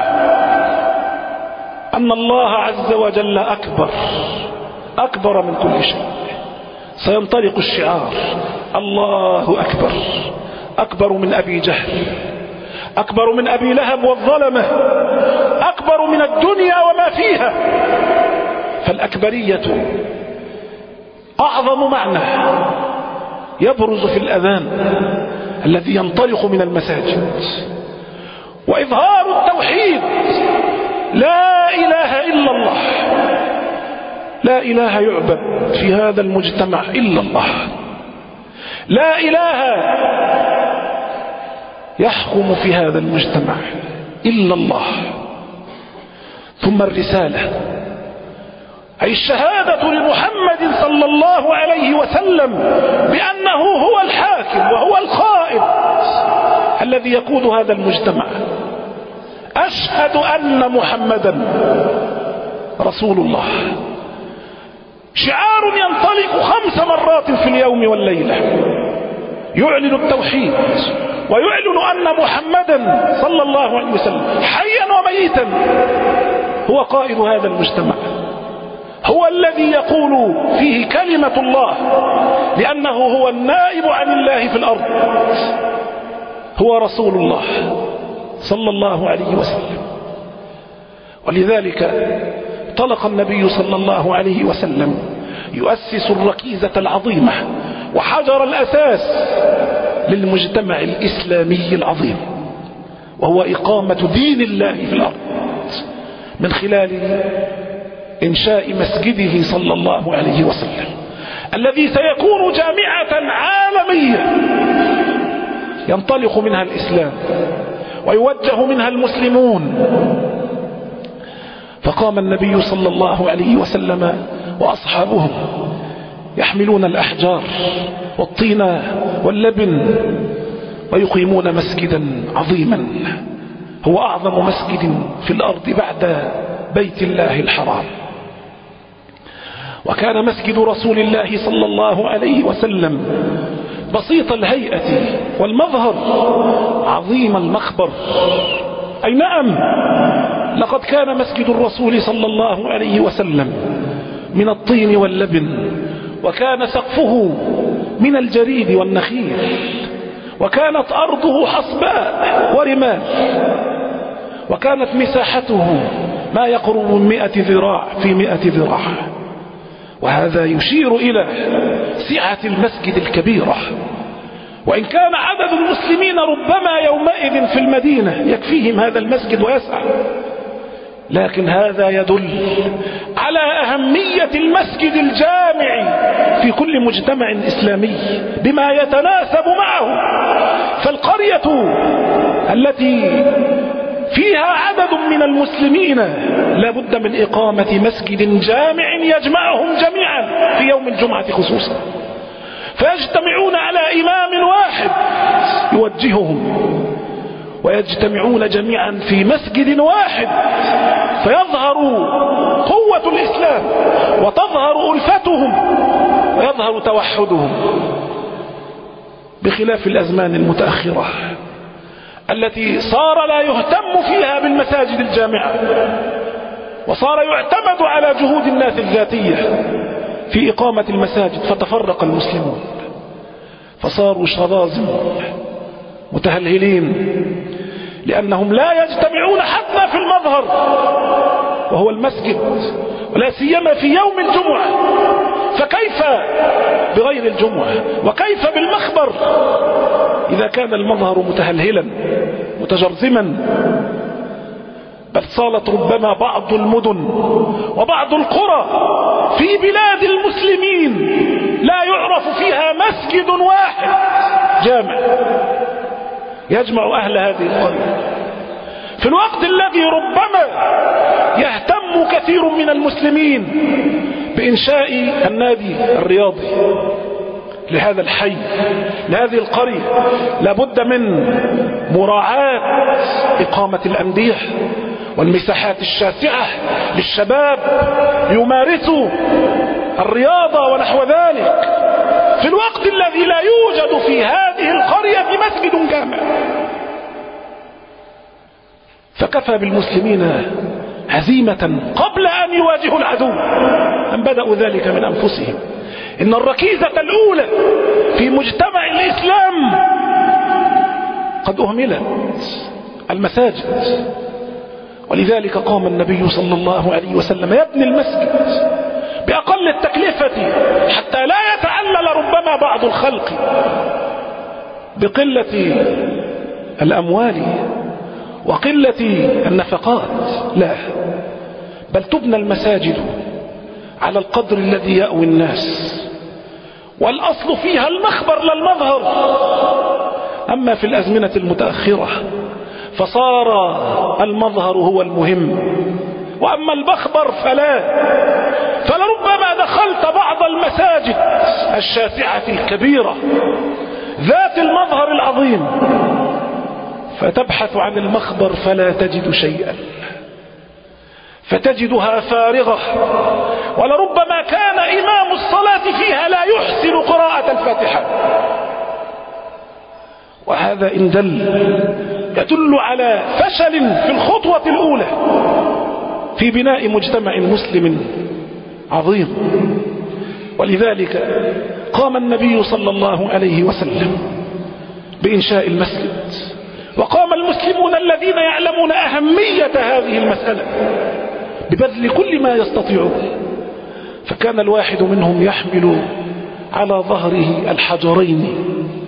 أن الله عز وجل أكبر أكبر من كل شيء. سينطلق الشعار الله أكبر، أكبر من أبي جهل، أكبر من أبي لهب والظلمة، أكبر من الدنيا وما فيها. فالأكبرية أعظم معنى يبرز في الأذان الذي ينطلق من المساجد، وإظهار التوحيد، لا إله إلا الله، لا إله يعبد في هذا المجتمع إلا الله، لا إله يحكم في هذا المجتمع إلا الله. ثم الرسالة، أي الشهادة لمحمد صلى الله عليه وسلم بأنه هو الحاكم وهو القائد الذي يقود هذا المجتمع. أشهد أن محمدا رسول الله، شعار ينطلق خمس مرات في اليوم والليلة، يعلن التوحيد ويعلن أن محمدا صلى الله عليه وسلم حيا وميتا هو قائد هذا المجتمع، هو الذي يقول فيه كلمة الله، لأنه هو النائب عن الله في الأرض، هو رسول الله صلى الله عليه وسلم. ولذلك طلق النبي صلى الله عليه وسلم يؤسس الركيزة العظيمة وحجر الأساس للمجتمع الإسلامي العظيم، وهو إقامة دين الله في الأرض من خلال إنشاء مسجده صلى الله عليه وسلم الذي سيكون جامعة عالمية ينطلق منها الإسلام ويوجه منها المسلمون. فقام النبي صلى الله عليه وسلم وأصحابه يحملون الأحجار والطين واللبن ويقيمون مسجدا عظيما هو أعظم مسجد في الأرض بعد بيت الله الحرام. وكان مسجد رسول الله صلى الله عليه وسلم بسيط الهيئة والمظهر عظيم المخبر. أي نعم، لقد كان مسجد الرسول صلى الله عليه وسلم من الطين واللبن، وكان سقفه من الجريد والنخيل، وكانت أرضه حصباء ورمال، وكانت مساحته ما يقرب من مئة ذراع في مئة ذراع. وهذا يشير إلى سعة المسجد الكبيرة. وإن كان عدد المسلمين ربما يومئذ في المدينة يكفيهم هذا المسجد ويسع، لكن هذا يدل على أهمية المسجد الجامع في كل مجتمع إسلامي بما يتناسب معه. فالقرية التي فيها عدد من المسلمين لا بد من إقامة مسجد جامع يجمعهم جميعا في يوم الجمعة خصوصا، فيجتمعون على إمام واحد يوجههم ويجتمعون جميعا في مسجد واحد، فيظهر قوة الإسلام وتظهر ألفتهم ويظهر توحدهم، بخلاف الأزمان المتأخرة التي صار لا يهتم فيها بالمساجد الجامعة، وصار يعتمد على جهود الناس الذاتية في إقامة المساجد، فتفرق المسلمون فصاروا شظاظم متهلهلين، لأنهم لا يجتمعون حتى في المظهر وهو المسجد، ولا سيما في يوم الجمعة، فكيف بغير الجمعة؟ وكيف بالمخبر إذا كان المظهر متهلهلا متجرذما؟ بل صالت ربما بعض المدن وبعض القرى في بلاد المسلمين لا يعرف فيها مسجد واحد جامع يجمع أهل هذه القرية، في الوقت الذي ربما يهتم كثير من المسلمين بإنشاء النادي الرياضي لهذا الحي لهذه القرية. لابد من مراعاة إقامة الأندية والمساحات الشاسعة للشباب يمارسوا الرياضة ونحو ذلك، في الوقت الذي لا يوجد في هذه القرية مسجد جامع. فكفى بالمسلمين هزيمة قبل أن يواجهوا العدو أن بدأوا ذلك من أنفسهم. إن الركيزة الأولى في مجتمع الإسلام قد أهملت، المساجد، ولذلك قام النبي صلى الله عليه وسلم يبني المسجد بأقل التكلفة حتى لا يتعلل ربما بعض الخلق بقلة الأموال وقلة النفقات، لا، بل تبنى المساجد على القدر الذي يأوي الناس، والأصل فيها المخبر لا المظهر. أما في الأزمنة المتأخرة فصار المظهر هو المهم، وأما المخبر فلا. فلربما دخلت بعض المساجد الشاسعة الكبيرة ذات المظهر العظيم فتبحث عن المخبر فلا تجد شيئا، فتجدها فارغة، ولربما كان إمام الصلاة فيها لا يحسن قراءة الفاتحة. وهذا إن دل يدل على فشل في الخطوة الأولى في بناء مجتمع مسلم عظيم. ولذلك قام النبي صلى الله عليه وسلم بإنشاء المسجد، وقام المسلمون الذين يعلمون أهمية هذه المسألة ببذل كل ما يستطيعون. فكان الواحد منهم يحمل على ظهره الحجرين،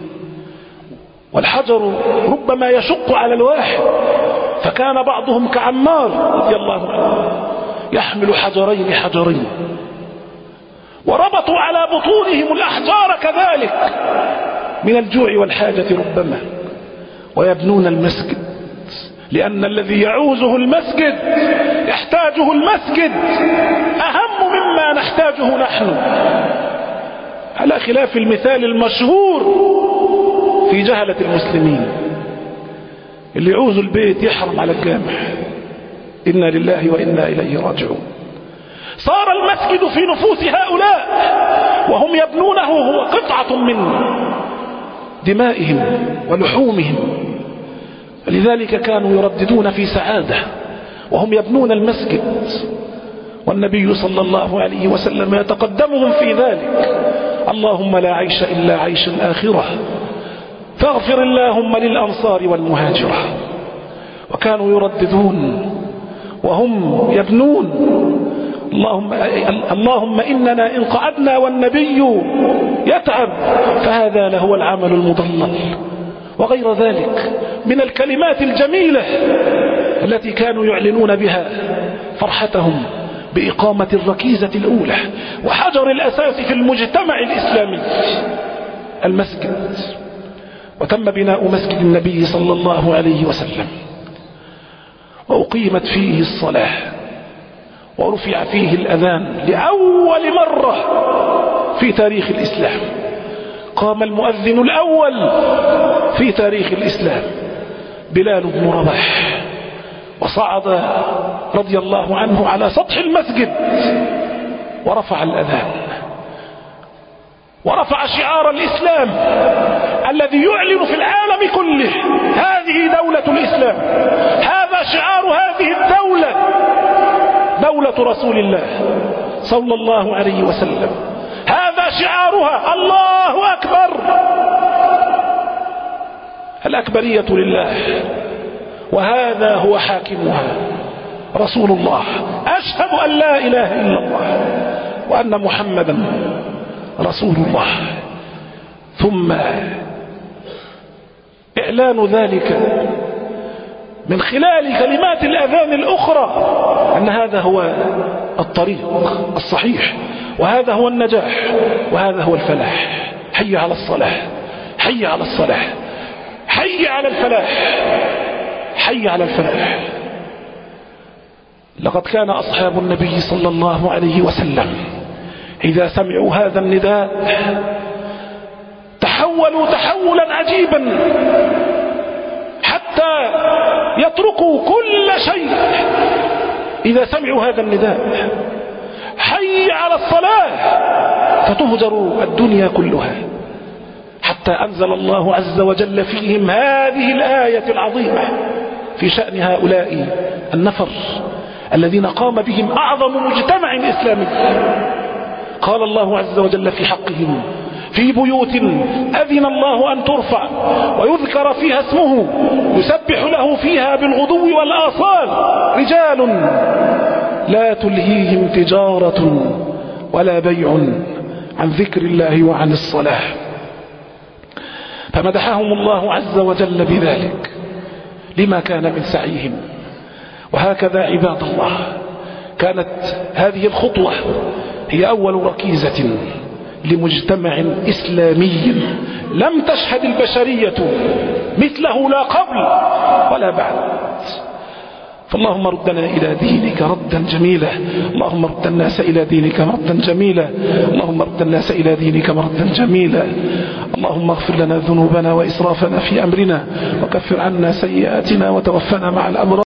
والحجر ربما يشق على الواحد، فكان بعضهم كعمار رضي الله عنه يحمل حجرين حجرين، وربطوا على بطونهم الأحجار كذلك من الجوع والحاجة ربما، ويبنون المسجد، لأن الذي يعوزه المسجد يحتاجه المسجد أهم مما نحتاجه نحن، على خلاف المثال المشهور في جهلة المسلمين، اللي يعوز البيت يحرم على الجامع. إنا لله وإنا إليه راجعون. صار المسجد في نفوس هؤلاء وهم يبنونه هو قطعة من دمائهم ولحومهم، لذلك كانوا يرددون في سعادة وهم يبنون المسجد، والنبي صلى الله عليه وسلم يتقدمهم في ذلك: اللهم لا عيش إلا عيش الآخرة، فاغفر اللهم للأنصار والمهاجرة. وكانوا يرددون وهم يبنون: اللهم, اللهم إننا إن قعدنا والنبي يتعب فهذا لهو العمل المضلل، وغير ذلك من الكلمات الجميلة التي كانوا يعلنون بها فرحتهم بإقامة الركيزة الأولى وحجر الأساس في المجتمع الإسلامي، المسجد. وتم بناء مسجد النبي صلى الله عليه وسلم، وأقيمت فيه الصلاة، ورفع فيه الأذان لأول مرة في تاريخ الإسلام. قام المؤذن الأول في تاريخ الإسلام، بلال بن رباح، وصعد رضي الله عنه على سطح المسجد ورفع الأذان ورفع شعار الإسلام الذي يعلن في العالم كله هذه دولة الإسلام، هذا شعار هذه الدولة، دولة رسول الله صلى الله عليه وسلم، هذا شعارها. الله أكبر، الأكبرية لله، وهذا هو حاكمها رسول الله. أشهد أن لا إله إلا الله وأن محمدا رسول الله. ثم إعلان ذلك من خلال كلمات الأذان الأخرى أن هذا هو الطريق الصحيح، وهذا هو النجاح، وهذا هو الفلاح. حي على الصلاة، حي على الصلاة، حي على الفلاح، حي على الفلاح. لقد كان أصحاب النبي صلى الله عليه وسلم إذا سمعوا هذا النداء تحولوا تحولا عجيبا حتى يتركوا كل شيء إذا سمعوا هذا النداء، حي على الصلاة، فتهجر الدنيا كلها، حتى أنزل الله عز وجل فيهم هذه الآية العظيمة في شأن هؤلاء النفر الذين قام بهم أعظم مجتمع إسلامي. قال الله عز وجل في حقهم: في بيوت أذن الله أن ترفع ويذكر فيها اسمه يسبح له فيها بالغدو والآصال رجال لا تلهيهم تجارة ولا بيع عن ذكر الله وعن الصلاة. فمدحهم الله عز وجل بذلك لما كان من سعيهم. وهكذا عباد الله كانت هذه الخطوة هي أول ركيزة لمجتمع إسلامي لم تشهد البشرية مثله لا قبل ولا بعد. فاللهم ردنا إلى دينك ردا جميلا، اللهم رد الناس إلى دينك مردا جميلا، اللهم رد الناس إلى دينك مردا جميلا. اللهم اغفر لنا ذنوبنا وإسرافنا في أمرنا، وكفر عنا سيئاتنا، وتوفنا مع الأبرار.